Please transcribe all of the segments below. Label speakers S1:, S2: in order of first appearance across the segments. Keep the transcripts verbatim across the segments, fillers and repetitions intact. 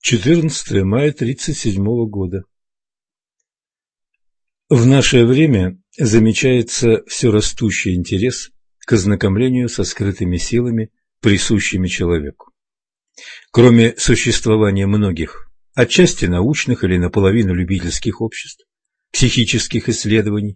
S1: четырнадцатое мая тридцать седьмого года. В наше время замечается все растущий интерес к ознакомлению со скрытыми силами, присущими человеку. Кроме существования многих, отчасти научных или наполовину любительских обществ, психических исследований,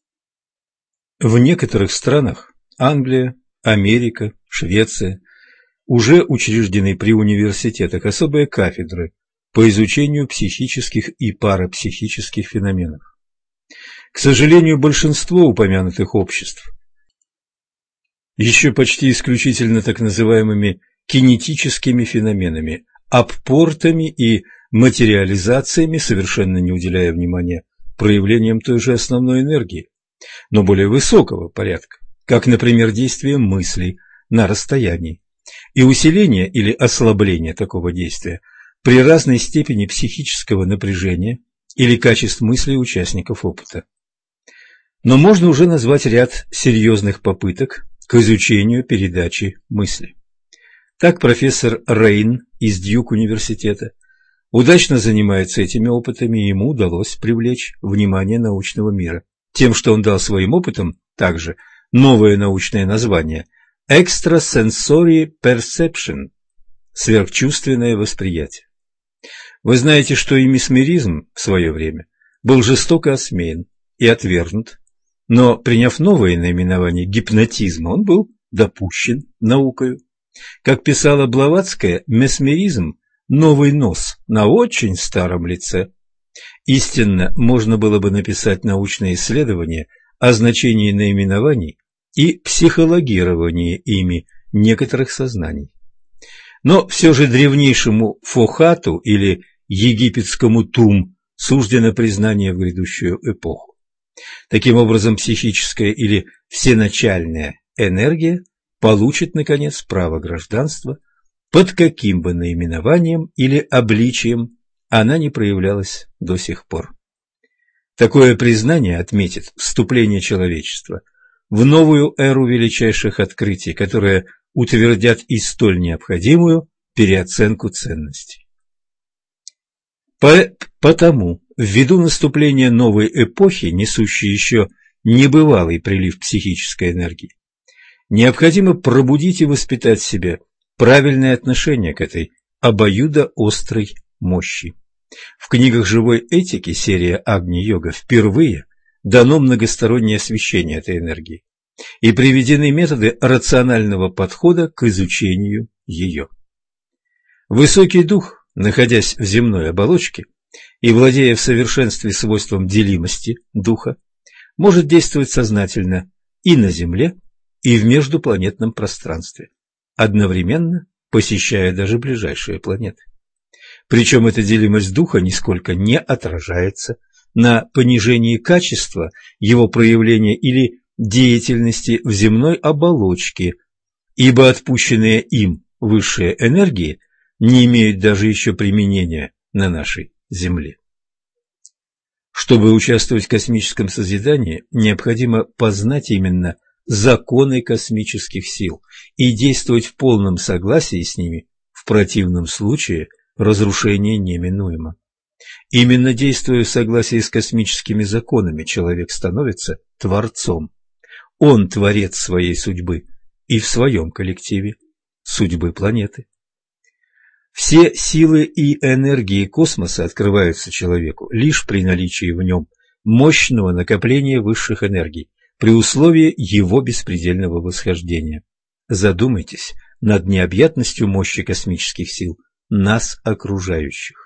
S1: в некоторых странах – Англия, Америка, Швеция – уже учреждены при университетах особые кафедры по изучению психических и парапсихических феноменов. К сожалению, большинство упомянутых обществ еще почти исключительно так называемыми кинетическими феноменами, аппортами и материализациями, совершенно не уделяя внимания проявлениям той же основной энергии, но более высокого порядка, как, например, действие мыслей на расстоянии, и усиление или ослабление такого действия при разной степени психического напряжения или качеств мыслей участников опыта. Но можно уже назвать ряд серьезных попыток к изучению передачи мысли. Так профессор Рейн из Дьюк-университета удачно занимается этими опытами, и ему удалось привлечь внимание научного мира тем, что он дал своим опытам также новое научное название – Extrasensory Perception – сверхчувственное восприятие. Вы знаете, что и месмеризм в свое время был жестоко осмеян и отвергнут, но, приняв новое наименование гипнотизма, он был допущен наукою. Как писала Блаватская, месмеризм – новый нос на очень старом лице. Истинно можно было бы написать научное исследование о значении наименований и психологирование ими некоторых сознаний. Но все же древнейшему Фохату или египетскому Тум суждено признание в грядущую эпоху. Таким образом, психическая или всеначальная энергия получит, наконец, право гражданства, под каким бы наименованием или обличием она не проявлялась до сих пор. Такое признание отметит вступление человечества в новую эру величайших открытий, которые утвердят и столь необходимую переоценку ценностей. По потому, ввиду наступления новой эпохи, несущей еще небывалый прилив психической энергии, необходимо пробудить и воспитать в себе правильное отношение к этой обоюдоострой мощи. В книгах живой этики серия Агни-йога впервые дано многостороннее освещение этой энергии и приведены методы рационального подхода к изучению ее. Высокий дух, находясь в земной оболочке и владея в совершенстве свойством делимости духа, может действовать сознательно и на Земле, и в междупланетном пространстве, одновременно посещая даже ближайшие планеты. Причем эта делимость духа нисколько не отражается на понижении качества его проявления или деятельности в земной оболочке, ибо отпущенные им высшие энергии не имеют даже еще применения на нашей Земле. Чтобы участвовать в космическом созидании, необходимо познать именно законы космических сил и действовать в полном согласии с ними, в противном случае разрушение неминуемо. Именно действуя в согласии с космическими законами, человек становится творцом. Он творец своей судьбы и в своем коллективе судьбы планеты. Все силы и энергии космоса открываются человеку лишь при наличии в нем мощного накопления высших энергий, при условии его беспредельного восхождения. Задумайтесь над необъятностью мощи космических сил, нас окружающих.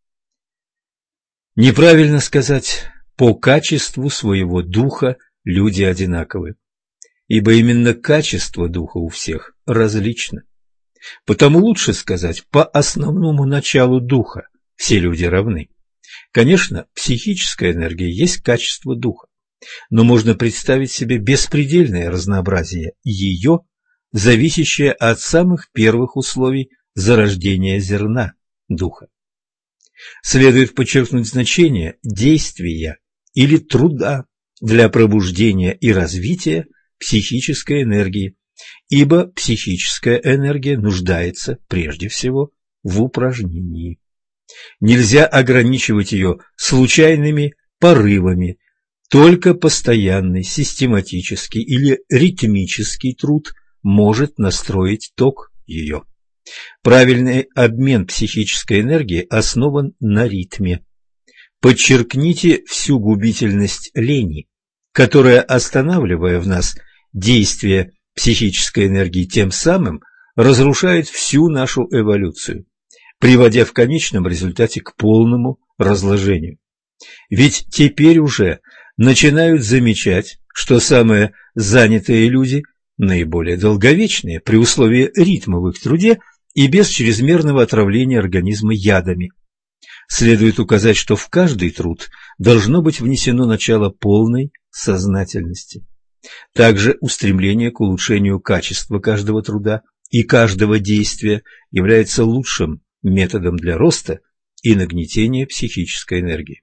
S1: Неправильно сказать, по качеству своего духа люди одинаковы, ибо именно качество духа у всех различно. Потому лучше сказать, по основному началу духа все люди равны. Конечно, психическая энергия есть качество духа, но можно представить себе беспредельное разнообразие ее, зависящее от самых первых условий зарождения зерна духа. Следует подчеркнуть значение действия или труда для пробуждения и развития психической энергии, ибо психическая энергия нуждается прежде всего в упражнении. Нельзя ограничивать ее случайными порывами. Только постоянный, систематический или ритмический труд может настроить ток ее. Правильный обмен психической энергии основан на ритме. Подчеркните всю губительность лени, которая, останавливая в нас действие психической энергии, тем самым разрушает всю нашу эволюцию, приводя в конечном результате к полному разложению. Ведь теперь уже начинают замечать, что самые занятые люди наиболее долговечные при условии ритма в их труде и без чрезмерного отравления организма ядами. Следует указать, что в каждый труд должно быть внесено начало полной сознательности. Также устремление к улучшению качества каждого труда и каждого действия является лучшим методом для роста и нагнетения психической энергии.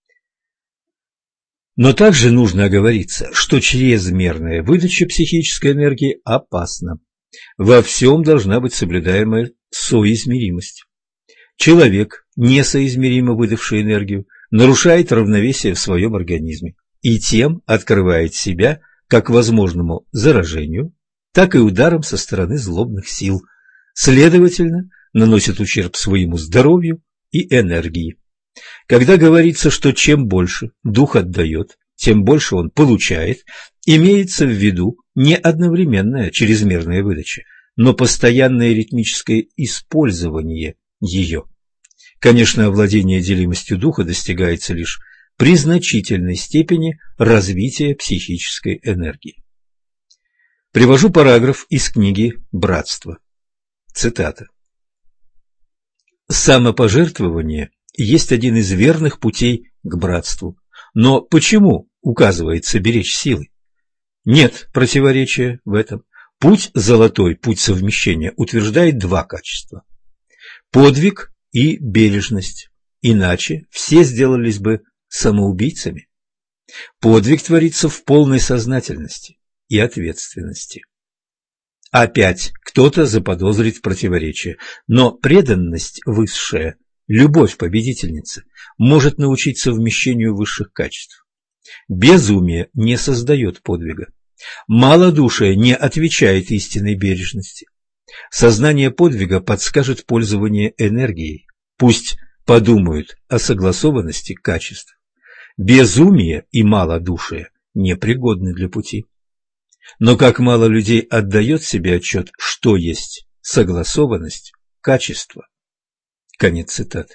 S1: Но также нужно оговориться, что чрезмерная выдача психической энергии опасна. Во всем должна быть соблюдаемая соизмеримость. Человек, несоизмеримо выдавший энергию, нарушает равновесие в своем организме и тем открывает себя как возможному заражению, так и ударом со стороны злобных сил, следовательно, наносит ущерб своему здоровью и энергии. Когда говорится, что чем больше дух отдает, тем больше он получает, имеется в виду не одновременная чрезмерная выдача, но постоянное ритмическое использование ее. Конечно, овладение делимостью духа достигается лишь при значительной степени развития психической энергии. Привожу параграф из книги «Братство». Цитата. «Самопожертвование есть один из верных путей к братству. Но почему указывается беречь силы? Нет противоречия в этом. Путь золотой, путь совмещения, утверждает два качества – подвиг и бережность, иначе все сделались бы самоубийцами. Подвиг творится в полной сознательности и ответственности. Опять кто-то заподозрит в противоречии, но преданность высшая, любовь победительницы, может научить совмещению высших качеств. Безумие не создает подвига. Малодушие не отвечает истинной бережности. Сознание подвига подскажет пользование энергией. Пусть подумают о согласованности качеств. Безумие и малодушие непригодны для пути. Но как мало людей отдает себе отчет, что есть согласованность, качество. Конец цитаты.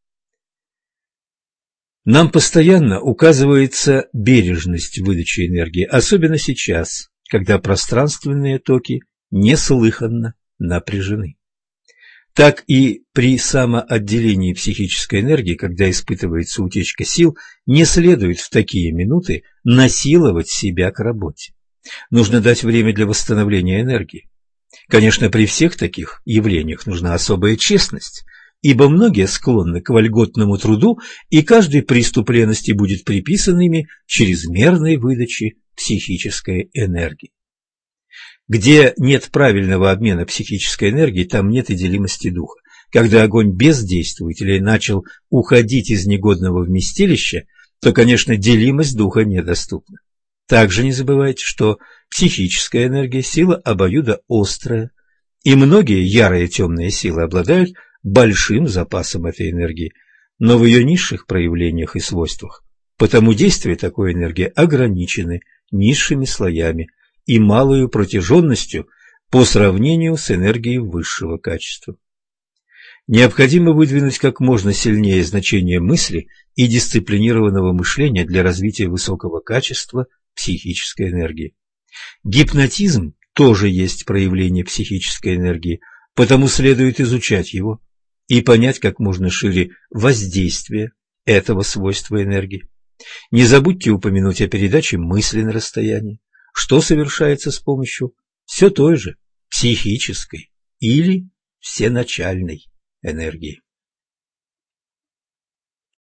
S1: Нам постоянно указывается бережность выдачи энергии, особенно сейчас, когда пространственные токи неслыханно напряжены. Так и при самоотделении психической энергии, когда испытывается утечка сил, не следует в такие минуты насиловать себя к работе. Нужно дать время для восстановления энергии. Конечно, при всех таких явлениях нужна особая честность, ибо многие склонны к вольготному труду, и каждый приступ лености будет приписан ими чрезмерной выдаче психической энергии. Где нет правильного обмена психической энергии, там нет и делимости духа. Когда огонь бездействует или начал уходить из негодного вместилища, то, конечно, делимость духа недоступна. Также не забывайте, что психическая энергия – сила обоюдоострая, и многие ярые темные силы обладают большим запасом этой энергии, но в ее низших проявлениях и свойствах, потому действия такой энергии ограничены низшими слоями и малою протяженностью по сравнению с энергией высшего качества. Необходимо выдвинуть как можно сильнее значение мысли и дисциплинированного мышления для развития высокого качества психической энергии. Гипнотизм тоже есть проявление психической энергии, потому следует изучать его и понять как можно шире воздействие этого свойства энергии. Не забудьте упомянуть о передаче мысли на расстоянии, что совершается с помощью все той же психической или всеначальной энергии.